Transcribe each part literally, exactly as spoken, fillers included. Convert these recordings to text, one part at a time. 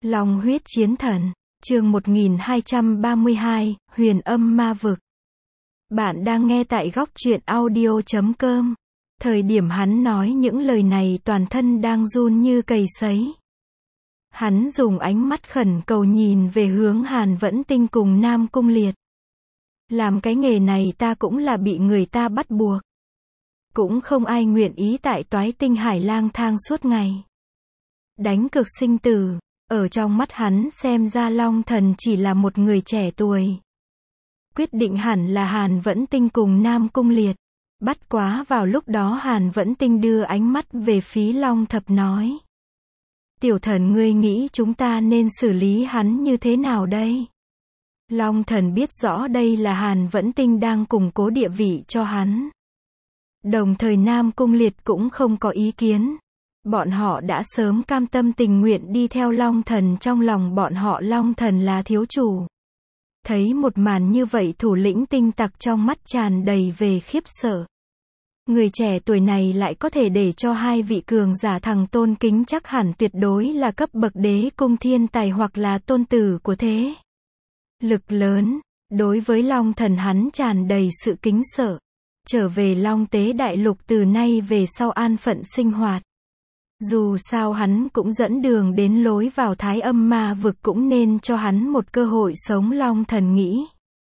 Long huyết chiến thần, chương một nghìn hai trăm ba mươi hai, huyền âm ma vực. Bạn đang nghe tại góc truyện audio chấm com. Thời điểm hắn nói những lời này toàn thân đang run như cầy sấy. Hắn dùng ánh mắt khẩn cầu nhìn về hướng Hàn Vẫn Tinh cùng Nam Cung Liệt. Làm cái nghề này ta cũng là bị người ta bắt buộc. Cũng không ai nguyện ý tại Toái Tinh Hải lang thang suốt ngày. Đánh cực sinh tử, ở trong mắt hắn xem ra Long Thần chỉ là một người trẻ tuổi. Quyết định hẳn là Hàn Vẫn Tinh cùng Nam Cung Liệt. Bắt quá vào lúc đó Hàn Vẫn Tinh đưa ánh mắt về phía Long Thập nói. Tiểu thần ngươi nghĩ chúng ta nên xử lý hắn như thế nào đây? Long Thần biết rõ đây là Hàn Vẫn Tinh đang củng cố địa vị cho hắn. Đồng thời Nam Cung Liệt cũng không có ý kiến. Bọn họ đã sớm cam tâm tình nguyện đi theo Long Thần, trong lòng bọn họ Long Thần là thiếu chủ. Thấy một màn như vậy thủ lĩnh tinh tặc trong mắt tràn đầy về khiếp sợ. Người trẻ tuổi này lại có thể để cho hai vị cường giả thằng tôn kính chắc hẳn tuyệt đối là cấp bậc đế cung thiên tài hoặc là tôn tử của thế lực lớn. Đối với Long Thần hắn tràn đầy sự kính sợ. Trở về Long Tế Đại Lục từ nay về sau an phận sinh hoạt. Dù sao hắn cũng dẫn đường đến lối vào Thái Âm Ma vực, cũng nên cho hắn một cơ hội sống, Long Thần nghĩ.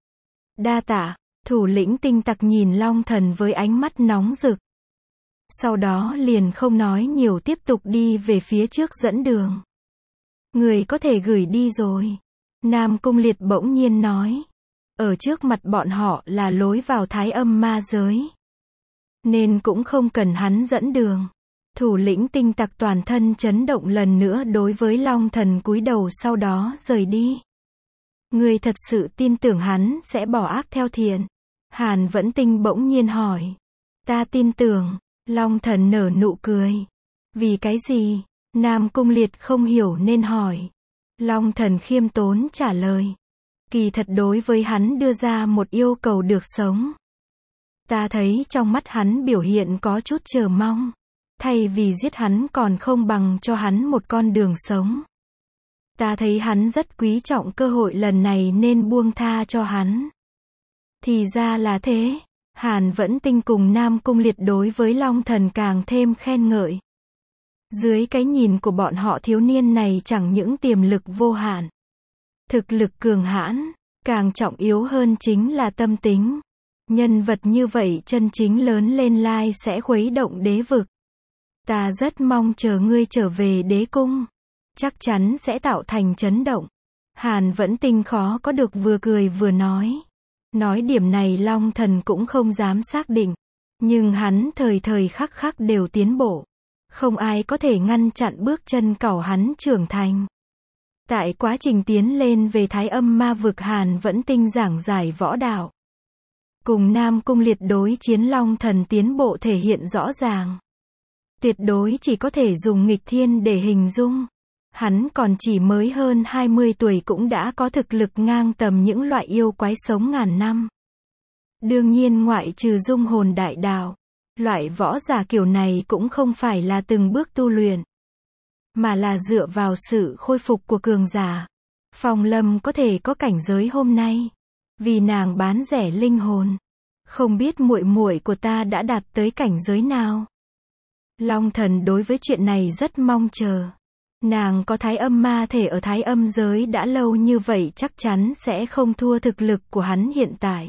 Đa tạ. Thủ lĩnh tinh tặc nhìn Long Thần với ánh mắt nóng rực. Sau đó liền không nói nhiều, tiếp tục đi về phía trước dẫn đường. Người có thể gửi đi rồi. Nam Cung Liệt bỗng nhiên nói. Ở trước mặt bọn họ là lối vào Thái Âm Ma giới. Nên cũng không cần hắn dẫn đường. Thủ lĩnh tinh tặc toàn thân chấn động, lần nữa đối với Long Thần cúi đầu, sau đó rời đi. Người thật sự tin tưởng hắn sẽ bỏ ác theo thiện? Hàn Vẫn Tinh bỗng nhiên hỏi. Ta tin tưởng. Long Thần nở nụ cười. Vì cái gì? Nam Cung Liệt không hiểu nên hỏi. Long Thần khiêm tốn trả lời. Kỳ thật đối với hắn đưa ra một yêu cầu được sống. Ta thấy trong mắt hắn biểu hiện có chút chờ mong. Thay vì giết hắn còn không bằng cho hắn một con đường sống. Ta thấy hắn rất quý trọng cơ hội lần này nên buông tha cho hắn. Thì ra là thế. Hàn Vẫn Tinh cùng Nam Cung Liệt đối với Long Thần càng thêm khen ngợi. Dưới cái nhìn của bọn họ, thiếu niên này chẳng những tiềm lực vô hạn, thực lực cường hãn, càng trọng yếu hơn chính là tâm tính. Nhân vật như vậy chân chính lớn lên lai sẽ khuấy động đế vực. Ta rất mong chờ ngươi trở về đế cung. Chắc chắn sẽ tạo thành chấn động. Hàn Vẫn Tinh khó có được vừa cười vừa nói. Nói điểm này Long Thần cũng không dám xác định. Nhưng hắn thời thời khắc khắc đều tiến bộ. Không ai có thể ngăn chặn bước chân cẩu hắn trưởng thành. Tại quá trình tiến lên về Thái Âm Ma vực, Hàn Vẫn Tinh giảng giải võ đạo. Cùng Nam Cung Liệt đối chiến, Long Thần tiến bộ thể hiện rõ ràng. Tuyệt đối chỉ có thể dùng nghịch thiên để hình dung. Hắn còn chỉ mới hơn hai mươi tuổi cũng đã có thực lực ngang tầm những loại yêu quái sống ngàn năm. Đương nhiên ngoại trừ dung hồn đại đạo, loại võ giả kiểu này cũng không phải là từng bước tu luyện, mà là dựa vào sự khôi phục của cường giả. Phong Lâm có thể có cảnh giới hôm nay, vì nàng bán rẻ linh hồn. Không biết muội muội của ta đã đạt tới cảnh giới nào? Long Thần đối với chuyện này rất mong chờ. Nàng có Thái Âm ma thể ở Thái Âm giới đã lâu như vậy, chắc chắn sẽ không thua thực lực của hắn hiện tại.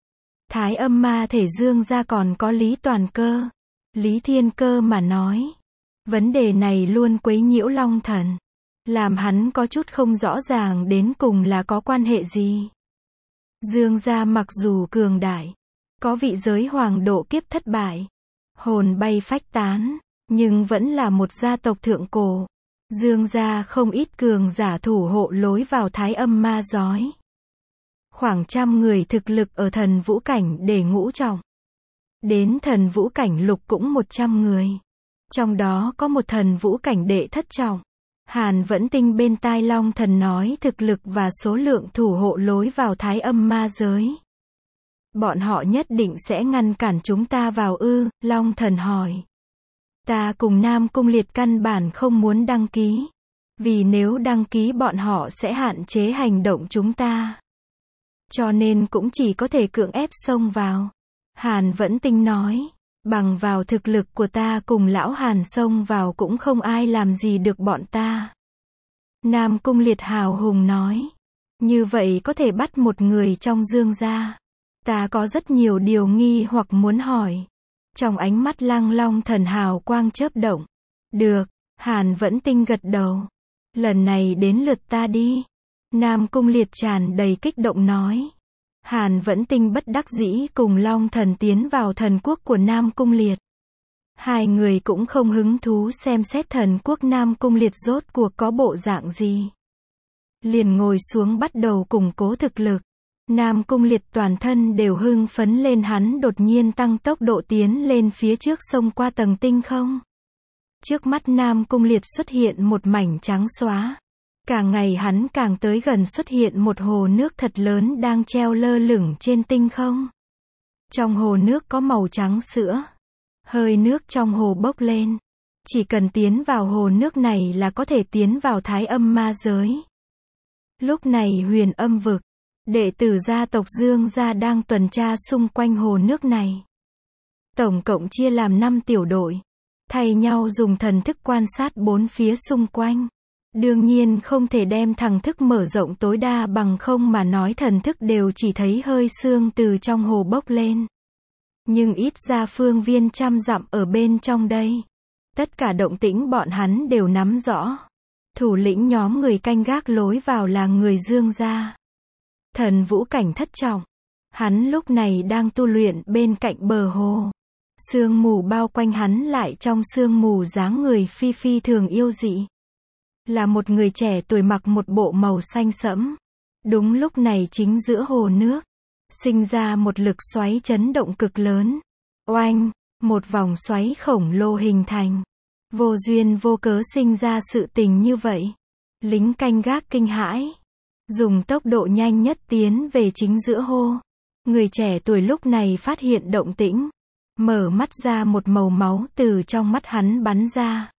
Thái Âm ma thể dương ra còn có Lý Toàn Cơ, Lý Thiên Cơ mà nói. Vấn đề này luôn quấy nhiễu Long Thần, làm hắn có chút không rõ ràng đến cùng là có quan hệ gì. Dương gia mặc dù cường đại, có vị giới hoàng độ kiếp thất bại, hồn bay phách tán, nhưng vẫn là một gia tộc thượng cổ. Dương gia không ít cường giả thủ hộ lối vào Thái Âm ma giới. Khoảng trăm người thực lực ở thần vũ cảnh để ngũ trọng. Đến thần vũ cảnh lục cũng một trăm người. Trong đó có một thần vũ cảnh đệ thất trọng. Hàn Vẫn Tinh bên tai Long Thần nói thực lực và số lượng thủ hộ lối vào Thái Âm ma giới. Bọn họ nhất định sẽ ngăn cản chúng ta vào ư? Long Thần hỏi. Ta cùng Nam Cung Liệt căn bản không muốn đăng ký. Vì nếu đăng ký bọn họ sẽ hạn chế hành động chúng ta. Cho nên cũng chỉ có thể cưỡng ép xông vào. Hàn Vẫn Tinh nói. Bằng vào thực lực của ta cùng lão Hàn xông vào cũng không ai làm gì được bọn ta. Nam Cung Liệt hào hùng nói. Như vậy có thể bắt một người trong Dương gia. Ta có rất nhiều điều nghi hoặc muốn hỏi. Trong ánh mắt Lăng Long Thần hào quang chớp động. Được, Hàn Vẫn Tinh gật đầu. Lần này đến lượt ta đi. Nam Cung Liệt tràn đầy kích động nói. Hàn Vẫn Tinh bất đắc dĩ cùng Long Thần tiến vào thần quốc của Nam Cung Liệt. Hai người cũng không hứng thú xem xét thần quốc Nam Cung Liệt rốt cuộc có bộ dạng gì. Liền ngồi xuống bắt đầu củng cố thực lực. Nam Cung Liệt toàn thân đều hưng phấn lên, hắn đột nhiên tăng tốc độ tiến lên phía trước, xông qua tầng tinh không. Trước mắt Nam Cung Liệt xuất hiện một mảnh trắng xóa. Càng ngày hắn càng tới gần, xuất hiện một hồ nước thật lớn đang treo lơ lửng trên tinh không. Trong hồ nước có màu trắng sữa. Hơi nước trong hồ bốc lên. Chỉ cần tiến vào hồ nước này là có thể tiến vào Thái Âm Ma giới. Lúc này Huyền Âm vực, đệ tử gia tộc Dương gia đang tuần tra xung quanh hồ nước này. Tổng cộng chia làm năm tiểu đội, thay nhau dùng thần thức quan sát bốn phía xung quanh. Đương nhiên không thể đem thần thức mở rộng tối đa, bằng không mà nói thần thức đều chỉ thấy hơi sương từ trong hồ bốc lên. Nhưng ít ra phương viên trăm dặm ở bên trong đây, tất cả động tĩnh bọn hắn đều nắm rõ. Thủ lĩnh nhóm người canh gác lối vào là người Dương gia. Thần vũ cảnh thất trọng. Hắn lúc này đang tu luyện bên cạnh bờ hồ. Sương mù bao quanh hắn, lại trong sương mù dáng người phi phi thường yêu dị. Là một người trẻ tuổi mặc một bộ màu xanh sẫm. Đúng lúc này chính giữa hồ nước, sinh ra một lực xoáy chấn động cực lớn. Oanh, một vòng xoáy khổng lồ hình thành. Vô duyên vô cớ sinh ra sự tình như vậy. Lính canh gác kinh hãi, dùng tốc độ nhanh nhất tiến về chính giữa hồ. Người trẻ tuổi lúc này phát hiện động tĩnh, mở mắt ra, một màu máu từ trong mắt hắn bắn ra.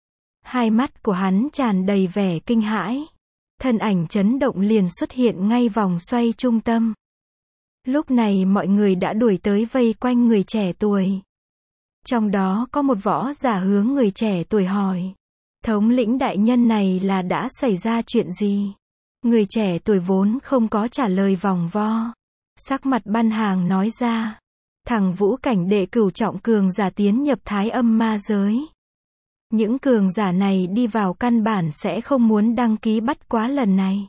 Hai mắt của hắn tràn đầy vẻ kinh hãi. Thân ảnh chấn động liền xuất hiện ngay vòng xoay trung tâm. Lúc này mọi người đã đuổi tới vây quanh người trẻ tuổi. Trong đó có một võ giả hướng người trẻ tuổi hỏi. Thống lĩnh đại nhân, này là đã xảy ra chuyện gì? Người trẻ tuổi vốn không có trả lời vòng vo. Sắc mặt băng hàng nói ra. Thằng vũ cảnh đệ cửu trọng cường giả tiến nhập Thái Âm Ma giới. Những cường giả này đi vào căn bản sẽ không muốn đăng ký bắt quá lần này.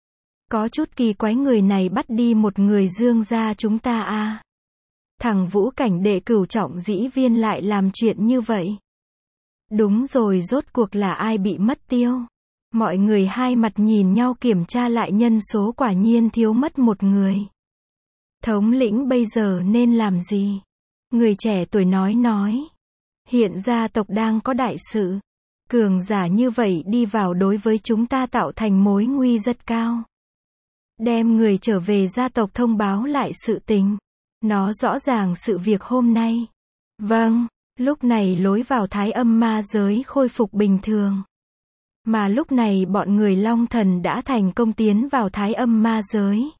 Có chút kỳ quái, người này bắt đi một người Dương gia chúng ta a. À. Thằng vũ cảnh đệ cửu trọng dĩ viên lại làm chuyện như vậy. Đúng rồi, rốt cuộc là ai bị mất tiêu? Mọi người hai mặt nhìn nhau kiểm tra lại nhân số, quả nhiên thiếu mất một người. Thống lĩnh bây giờ nên làm gì? Người trẻ tuổi nói nói. Hiện gia tộc đang có đại sự. Cường giả như vậy đi vào đối với chúng ta tạo thành mối nguy rất cao. Đem người trở về gia tộc thông báo lại sự tình. Nó rõ ràng sự việc hôm nay. Vâng, lúc này lối vào Thái Âm Ma giới khôi phục bình thường. Mà lúc này bọn người Long Thần đã thành công tiến vào Thái Âm Ma giới.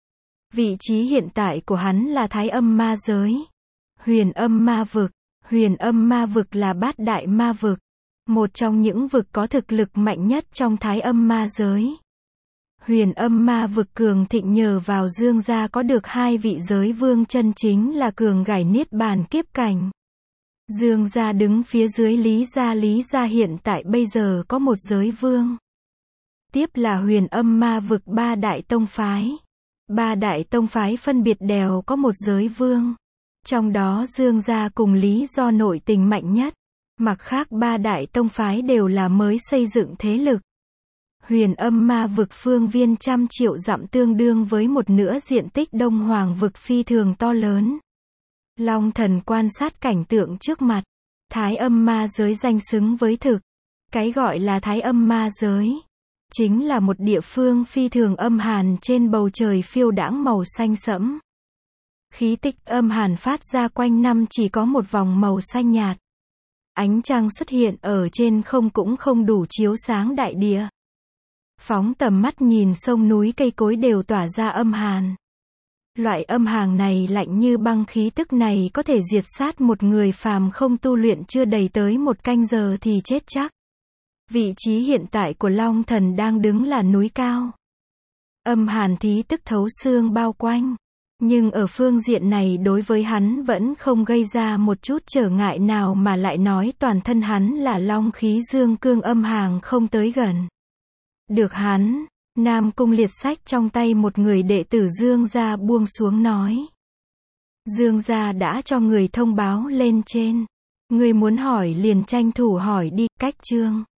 Vị trí hiện tại của hắn là Thái Âm Ma giới. Huyền Âm Ma vực. Huyền Âm Ma vực là bát đại ma vực. Một trong những vực có thực lực mạnh nhất trong Thái Âm Ma giới. Huyền Âm Ma vực cường thịnh nhờ vào Dương gia có được hai vị giới vương chân chính là cường gải niết bàn kiếp cảnh. Dương gia đứng phía dưới Lý gia, Lý gia hiện tại bây giờ có một giới vương. Tiếp là Huyền Âm Ma vực ba đại tông phái. Ba đại tông phái phân biệt đều có một giới vương. Trong đó Dương gia cùng Lý do nội tình mạnh nhất. Mặt khác ba đại tông phái đều là mới xây dựng thế lực. Huyền Âm Ma vực phương viên trăm triệu dặm, tương đương với một nửa diện tích Đông Hoàng vực, phi thường to lớn. Long Thần quan sát cảnh tượng trước mặt. Thái Âm Ma giới danh xứng với thực. Cái gọi là Thái Âm Ma giới chính là một địa phương phi thường âm hàn, trên bầu trời phiêu đãng màu xanh sẫm. Khí tích âm hàn phát ra quanh năm chỉ có một vòng màu xanh nhạt. Ánh trăng xuất hiện ở trên không cũng không đủ chiếu sáng đại địa. Phóng tầm mắt nhìn sông núi cây cối đều tỏa ra âm hàn. Loại âm hàn này lạnh như băng, khí tức này có thể diệt sát một người phàm không tu luyện chưa đầy tới một canh giờ thì chết chắc. Vị trí hiện tại của Long Thần đang đứng là núi cao. Âm hàn thí tức thấu xương bao quanh. Nhưng ở phương diện này đối với hắn vẫn không gây ra một chút trở ngại nào, mà lại nói toàn thân hắn là long khí dương cương, âm hàn không tới gần được hắn. Nam Cung Liệt sách trong tay một người đệ tử Dương gia buông xuống nói. Dương gia đã cho người thông báo lên trên. Người muốn hỏi liền tranh thủ hỏi đi, cách chương.